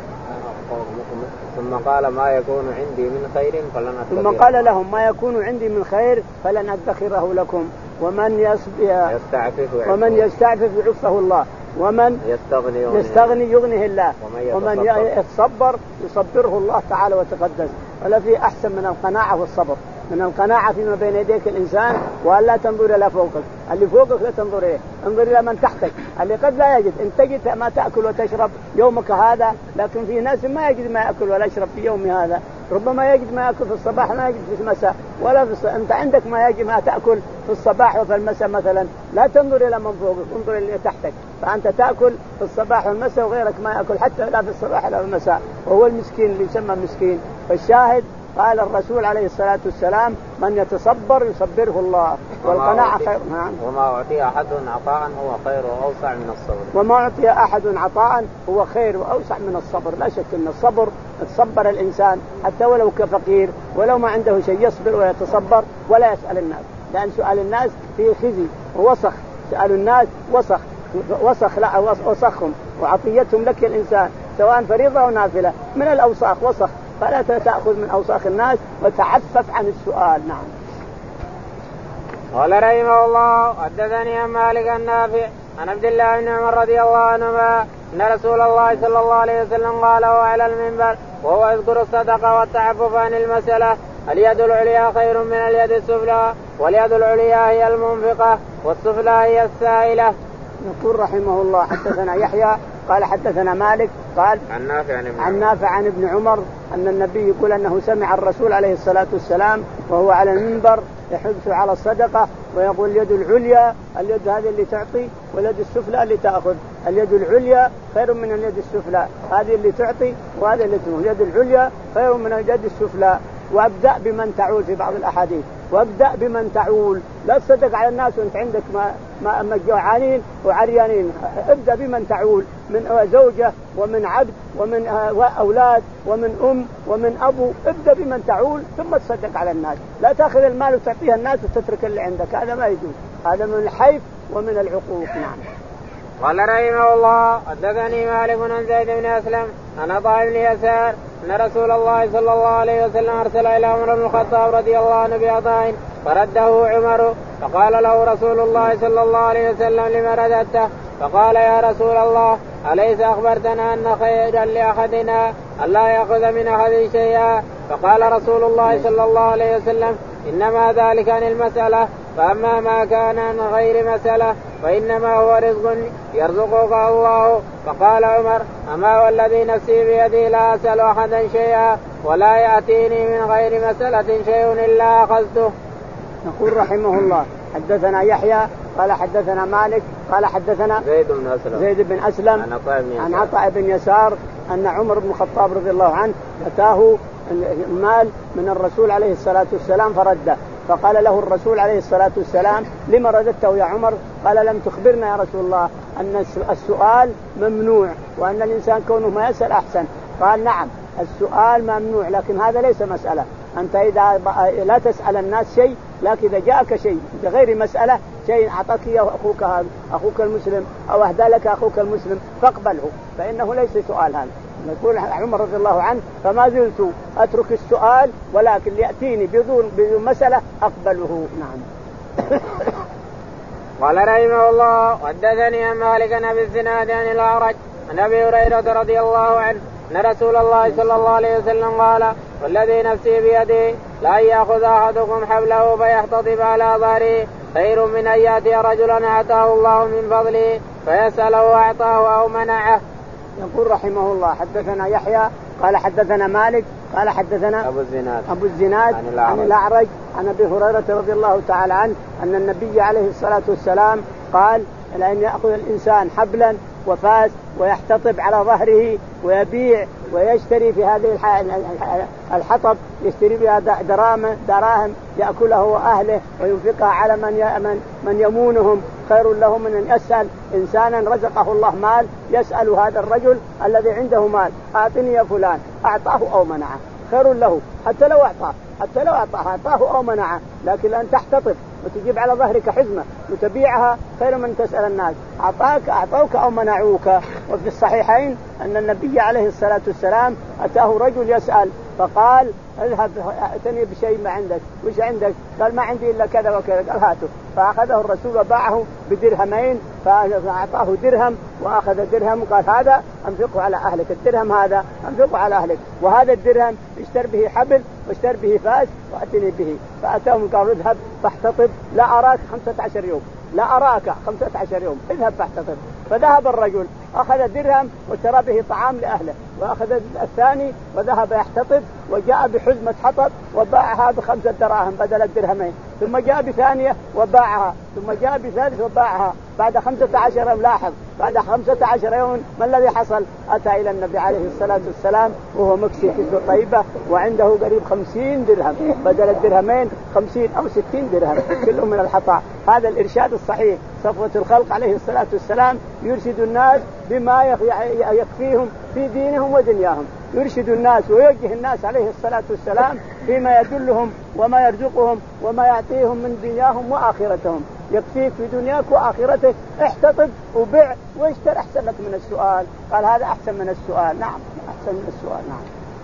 ثم قال ما يكون عندي من خير فلن أدخره ثم قال لهم ما يكون عندي من خير فلن أدخره لكم ومن يستعفف ومن يستعفف يعفه الله ومن يستغني يغنيه, يستغني يغنيه الله ومن يتصبر يصبره الله تعالى وتقدس. ولا في أحسن من القناعة والصبر. من القناعة فيما بين يديك الإنسان وأن لا تنظر إلى فوقك. اللي فوقك لا تنظر إليه انظر إلى من تحتك اللي قد لا يجد. أنت تجد ما تأكل وتشرب يومك هذا لكن في ناس ما يجد ما يأكل ولا يشرب في يوم هذا. ربما يجد ما يأكل في الصباح ما يجد في المساء ولا في الص... أنت عندك ما يجد ما تأكل في الصباح وفي المساء مثلا. لا تنظر إلى من فوقك انظر إلى تحتك. فأنت تأكل في الصباح والمساء وغيرك ما يأكل حتى لا في الصباح ولا في المساء وهو المسكين اللي يسمى مسكين. فالشاهد قال الرسول عليه الصلاة والسلام من يتصبر يصبره الله والقناعة خير. وما أعطي أحد عطاء هو خير وأوسع من الصبر. وما أعطي أحد عطاء هو خير وأوسع من الصبر. لا شك أن الصبر يتصبر الإنسان حتى ولو كفقير ولو ما عنده شيء يصبر ويتصبر ولا يسأل الناس، لأن سؤال الناس فيه خزي ووسخ. سأل الناس وسخ وسخ لا وسخهم وعطيتهم لك الإنسان سواء فريضة أو نافلة من الأوساخ وسخ، فلا تأخذ من أوساخ الناس وتعفف عن السؤال. نعم. قال رحمه الله حدثني عن مالك النافع عن عبد الله بن عمر رضي الله عنهما أن رسول الله صلى الله عليه وسلم قال على المنبر وهو يذكر الصدقة والتعفف عن المسألة: اليد العليا خير من اليد السفلى، واليد العليا هي المنفقة والسفلى هي السائلة. يقول رحمه الله حدثنا يحيى قال حدثنا مالك قال عن نافع عن ابن, عن نافع عن ابن عمر أن النبي يقول أنه سمع الرسول عليه الصلاة والسلام وهو على المنبر يحث على الصدقة ويقول اليد العليا، اليد هذه اللي تعطي واليد السفلى اللي تأخذ، اليد العليا خير من اليد السفلى، هذه اللي تعطي وهذه اللي تأخذ، اليد العليا خير من اليد السفلى. وابدأ بمن تعول في بعض الأحاديث، وابدأ بمن تعول، لا تصدق على الناس وانت عندك ما ما مجوعانين وعريانين، ابدأ بمن تعول من زوجة ومن عبد ومن أولاد ومن أم ومن أبو، ابدأ بمن تعول ثم تصدق على الناس، لا تأخذ المال وتعطيها الناس وتترك اللي عندك، هذا ما يجوز، هذا من الحيف ومن العقوق. نعم. قال رحمه الله حدثني مالك عن زيد بن أسلم عن عطاء بن يسار أن رسول الله صلى الله عليه وسلم أرسل إلى عمر بن الخطاب رضي الله عنه بعطاء فرده عمر، فقال له رسول الله صلى الله عليه وسلم لما رددته؟ فقال يا رسول الله أليس أخبرتنا أن خيرا لأحدنا ألا يأخذ من أحد شيئا؟ فقال رسول الله صلى الله عليه وسلم إنما ذلك عن المسألة، فأما ما كان عن غير مسألة فإنما هو رزق يرزقك الله. فقال عمر أما والذي نفسي بيدي لا أسأل أحدا شيئا ولا يأتيني من غير مسألة شيء إلا أخذته. يقول رحمه الله حدثنا يحيى قال حدثنا مالك قال حدثنا زيد بن أسلم, زيد بن أسلم عن عطاء بن يسار أن عمر بن الخطاب رضي الله عنه أتاه المال من الرسول عليه الصلاة والسلام فرده، فقال له الرسول عليه الصلاة والسلام لما رددته يا عمر؟ قال لم تخبرنا يا رسول الله أن السؤال ممنوع وأن الإنسان كونه ما يسأل أحسن. قال نعم السؤال ممنوع لكن هذا ليس مسألة، أنت إذا لا تسأل الناس شيء، لكن إذا جاءك شيء بغير مسألة شيء أعطاك إياه أخوك هذا أخوك المسلم أو أهدى لك أخوك المسلم فاقبله، فإنه ليس سؤال. هذا يقول عمر رضي الله عنه فما زلت أترك السؤال ولكن ليأتيني بدون بدون مسألة أقبله. نعم. قال رحمه الله حدثني عن مالك عن أبي الزناد عن الأعرج عن أبي هريرة رضي الله عنه أن رسول الله صلى الله عليه وسلم قال والذي نفسي بيده لا يأخذ أحدكم حبله فيحتطب على ظهره خير من أن يأتي رجلا أعطاه الله من فضله فيسأله أعطاه أو منعه. يقول رحمه الله حدثنا يحيى قال حدثنا مالك قال حدثنا أبو الزناد, أبو الزناد عن, الأعرج. عن الأعرج عن أبي هريرة رضي الله تعالى عنه أن النبي عليه الصلاة والسلام قال لأن يأخذ الإنسان حبلا وفاس ويحتطب على ظهره ويبيع ويشتري في هذه الحطب يشتري بها دراهم دراهم يأكله وأهله وينفقها على من من يمونهم خير له من أن يسأل إنسانا رزقه الله مال يسأل هذا الرجل الذي عنده مال أعطني يا فلان أعطاه أو منعه خير له، حتى لو أعطاه حتى لو أعطاه أعطاه أو منعه، لكن أن تحتطب وتجيب على ظهرك حزمة وتبيعها خير من تسأل الناس أعطاك أعطوك أو منعوك. وفي الصحيحين أن النبي عليه الصلاة والسلام أتاه رجل يسأل فقال اذهب اتني بشيء ما عندك، وش عندك؟ قال ما عندي إلا كذا وكذا، قال هاته، فأخذه الرسول وباعه بدرهمين، فأعطاه درهم وأخذ درهم وقال هذا أنفقه على أهلك، الدرهم هذا أنفقه على أهلك، وهذا الدرهم اشتر به حبل واشتر به فاس وأتني به. فأتاهم قالوا اذهب فاحتطب لا أراك خمسة عشر يوم، لا أراك خمسة عشر يوم، اذهب فاحتطب. فذهب الرجل أخذ درهم واشترى به طعام لأهله، وأخذ الثاني وذهب يحتطب وجاء بحزمة حطب وباعها بخمسة دراهم بدل الدرهمين، ثم جاء بثانية وباعها، ثم جاء بثالث وباعها بعد خمسة عشر يوم. لاحظ بعد خمسة عشر يوم ما الذي حصل؟ أتى إلى النبي عليه الصلاة والسلام وهو مكسي في طيبة وعنده قريب خمسين درهم، بدل الدرهمين خمسين أو ستين درهم كلهم من الحطاء. هذا الإرشاد الصحيح. صفوة الخلق عليه الصلاة والسلام يرشد الناس بما يكفيهم في دينهم ودنياهم، يرشد الناس ويوجه الناس عليه الصلاة والسلام فيما يدلهم وما يرزقهم وما يعطيهم من دنياهم وآخرتهم. يكفيك في دنياك وآخرتك، احتطب وبع واشتر أحسن لك من السؤال. قال هذا أحسن من السؤال. نعم أحسن من السؤال. نعم.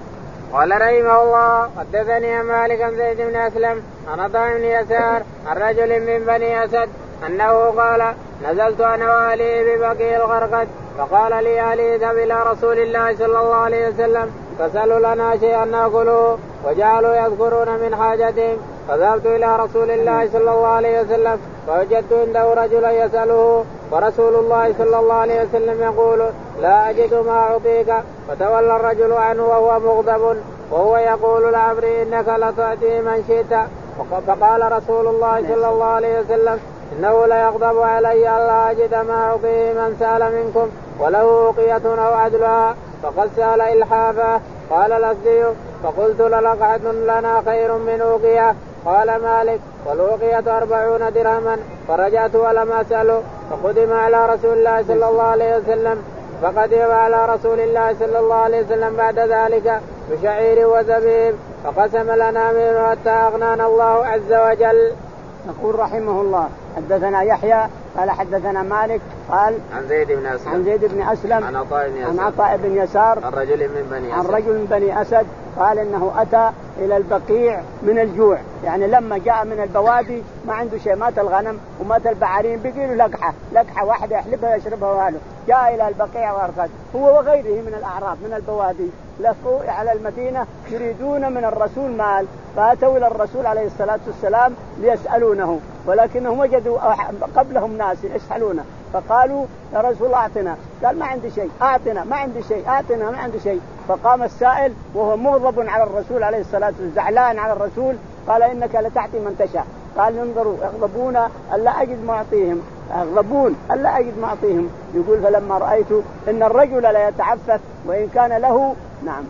قال رحمه الله حدثني مالك عن زيد بن أسلم عن عطاء بن يسار عن رجل من بني أسد أنه قال نزلت أنا وأهلي ببقيع الغرقد فقال لي أهلي اذهب إلى رسول الله صلى الله عليه وسلم فسألوا لنا شيئا نأكله وجعلوا يذكرون من حاجتهم. فذهبت إلى رسول الله صلى الله عليه وسلم فوجدت عنده رجلا يسأله ورسول الله صلى الله عليه وسلم يقول لا أجد ما أعطيك. فتولى الرجل عنه وهو مغضب وهو يقول لعمري إنك لتأتي من شئت. فقال رسول الله صلى الله عليه وسلم إنه لا يغضب علي ألا أجد ما أعطيه من سأل منكم وله أوقية أو عدلها فقد سأل إلحافا. قال الأسدي فقلت للقعة لنا خير من أوقية. قال مالك والأوقية أربعون درهما. فرجعت ولم أسأله فقدم على رسول الله صلى الله عليه وسلم فقدم على رسول الله صلى الله عليه وسلم بعد ذلك بشعير وزبيب فقسم لنا منه حتى أغنانا الله عز وجل. يقول رحمه الله حدثنا يحيى قال حدثنا مالك قال عن زيد بن أسلم عن زيد بن أسلم عن عطاء بن يسار عن عطاء بن يسار عن رجل من بني عن أسد رجل من بني أسد قال إنه أتى إلى البقيع من الجوع، يعني لما جاء من البوادي ما عنده شيء، مات الغنم ومات البعارين بقي له لقحة لقحة واحدة يحلبها يشربها وهاله. جاء إلى البقيع وأرقد هو وغيره من الأعراب من البوادي لفوا على المدينة يريدون من الرسول مال، فأتوا إلى الرسول عليه الصلاة والسلام ليسألونه ولكنهم وجدوا قبلهم ناس يسألونه فقالوا يا رسول الله أعطنا. قال ما عندي شيء أعطنا ما عندي شيء أعطنا ما عندي شيء. فقام السائل وهو مغضب على الرسول عليه الصلاة والسلام زعلان على الرسول قال إنك لتعطي من تشاء. قال انظروا يغضبون ألا أجد ما أعطيهم يغضبون ألا أجد ما أعطيهم. يقول فلما رأيت إن الرجل لا يتعفف وإن كان له نعم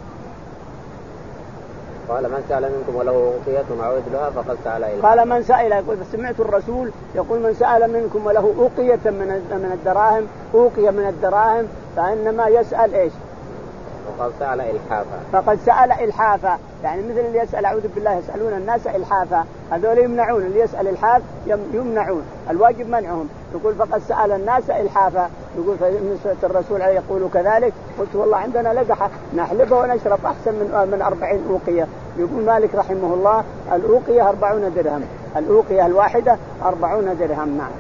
قال من سأل منكم وله أوقية أو عدلها فقد سأل إليه. قال من سأل يقول سمعت الرسول يقول من سأل منكم وله أوقية من من الدراهم أوقية من الدراهم فإنما يسأل إيش؟ فقد سأل إلحافا. فقد سأل إلحافا يعني مثل اللي يسأل أعوذ بالله يسألون الناس إلحافا هذول يمنعون، اللي يسأل الحاف يمنعون الواجب منعهم. يقول فقد سأل الناس إلحافا. يقول فإن الرسول عليه يقول كذلك. قلت والله عندنا لقحة نحلبها ونشرب أحسن من من أربعين أوقية. يقول مالك رحمه الله الأوقية أربعون درهم الأوقية الواحدة أربعون درهم. نعم.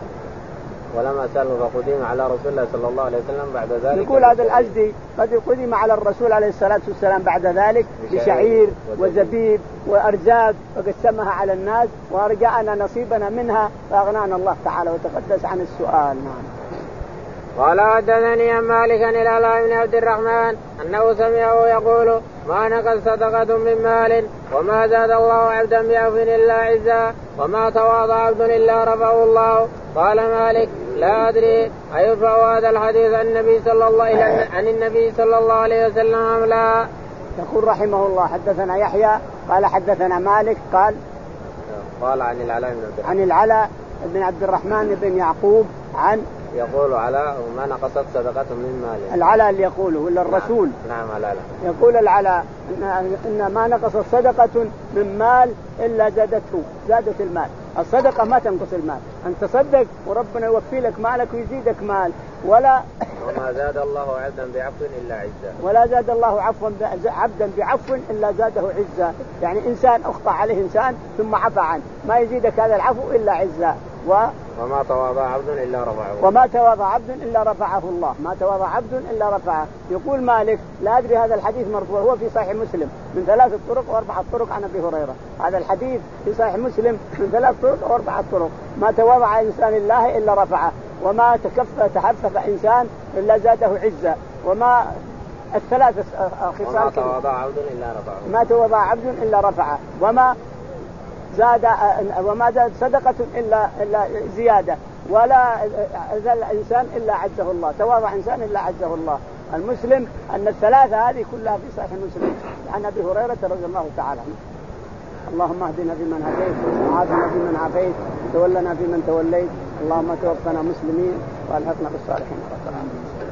ولما سألوا فقدم على رسول الله صلى الله عليه وسلم بعد ذلك. يقول هذا الأزدي قد قدم على الرسول عليه الصلاة والسلام بعد ذلك بشعير وزبيب وأرزاق وقسمها على الناس وأرجعنا نصيبنا منها فأغنانا الله تعالى وتقدس عن السؤال. نعم. قال حدثني عن مالك عن العلاء بن عبد الرحمن أنه سمعه يقول ما نقص صدقة من مال وما زاد الله عبدا بعفو إلا عزا وما تواضع عبد إلا رفعه الله. قال مالك لا أدري أيرفع هذا الحديث عن النبي صلى الله عن النبي صلى الله عليه وسلم أم لا. يقول رحمه الله حدثنا يحيى قال حدثنا مالك قال قال عن العلاء بن عبد عن العلاء بن عبد الرحمن بن يعقوب عن يقول علاء وما نقصت صدقة من مال. العلاء اللي يقوله ولا الرسول؟ نعم, نعم العلاء يقول العلاء إن, إن ما نقصت صدقة من مال إلا زادته زادت المال. الصدقة ما تنقص المال، أن تصدق وربنا يوفي لك مالك ويزيدك مال. ولا وما زاد الله عبدا بعفو إلا عزا ولا زاد الله عفوا عبدا بعفو إلا زاده عزا. يعني إنسان أخطأ عليه إنسان ثم عفى عنه ما يزيدك هذا العفو إلا عزا. و وما تواضع عبد إلا رفعه وما تواضع عبد إلا رفعه الله ما تواضع عبد إلا رفعه. يقول مالك لا أدري هذا الحديث مرفوع هو في صحيح مسلم من ثلاثة طرق وأربعة طرق عن أبي هريرة. هذا الحديث في صحيح مسلم من ثلاث طرق وأربعة طرق. ما تواضع إنسان الله إلا رفعه وما تكف تحفف إنسان إلا زاده عزة. وما الثلاث خصال وما تواضع عبد إلا رفعه ما تواضع عبد إلا رفعه وما زاد وما زاد صدقة إلا إلا زيادة ولا ذل إنسان إلا عزه الله، تواضع إنسان إلا عزه الله. المسلم أن الثلاثة هذه كلها في صحيح مسلم عن أبي هريرة رضي الله تعالى عنه. اللهم اهدنا فيمن هديت، وعافنا فيمن عافيت، وتولنا فيمن توليت، اللهم توفنا مسلمين والحقنا بالصالحين.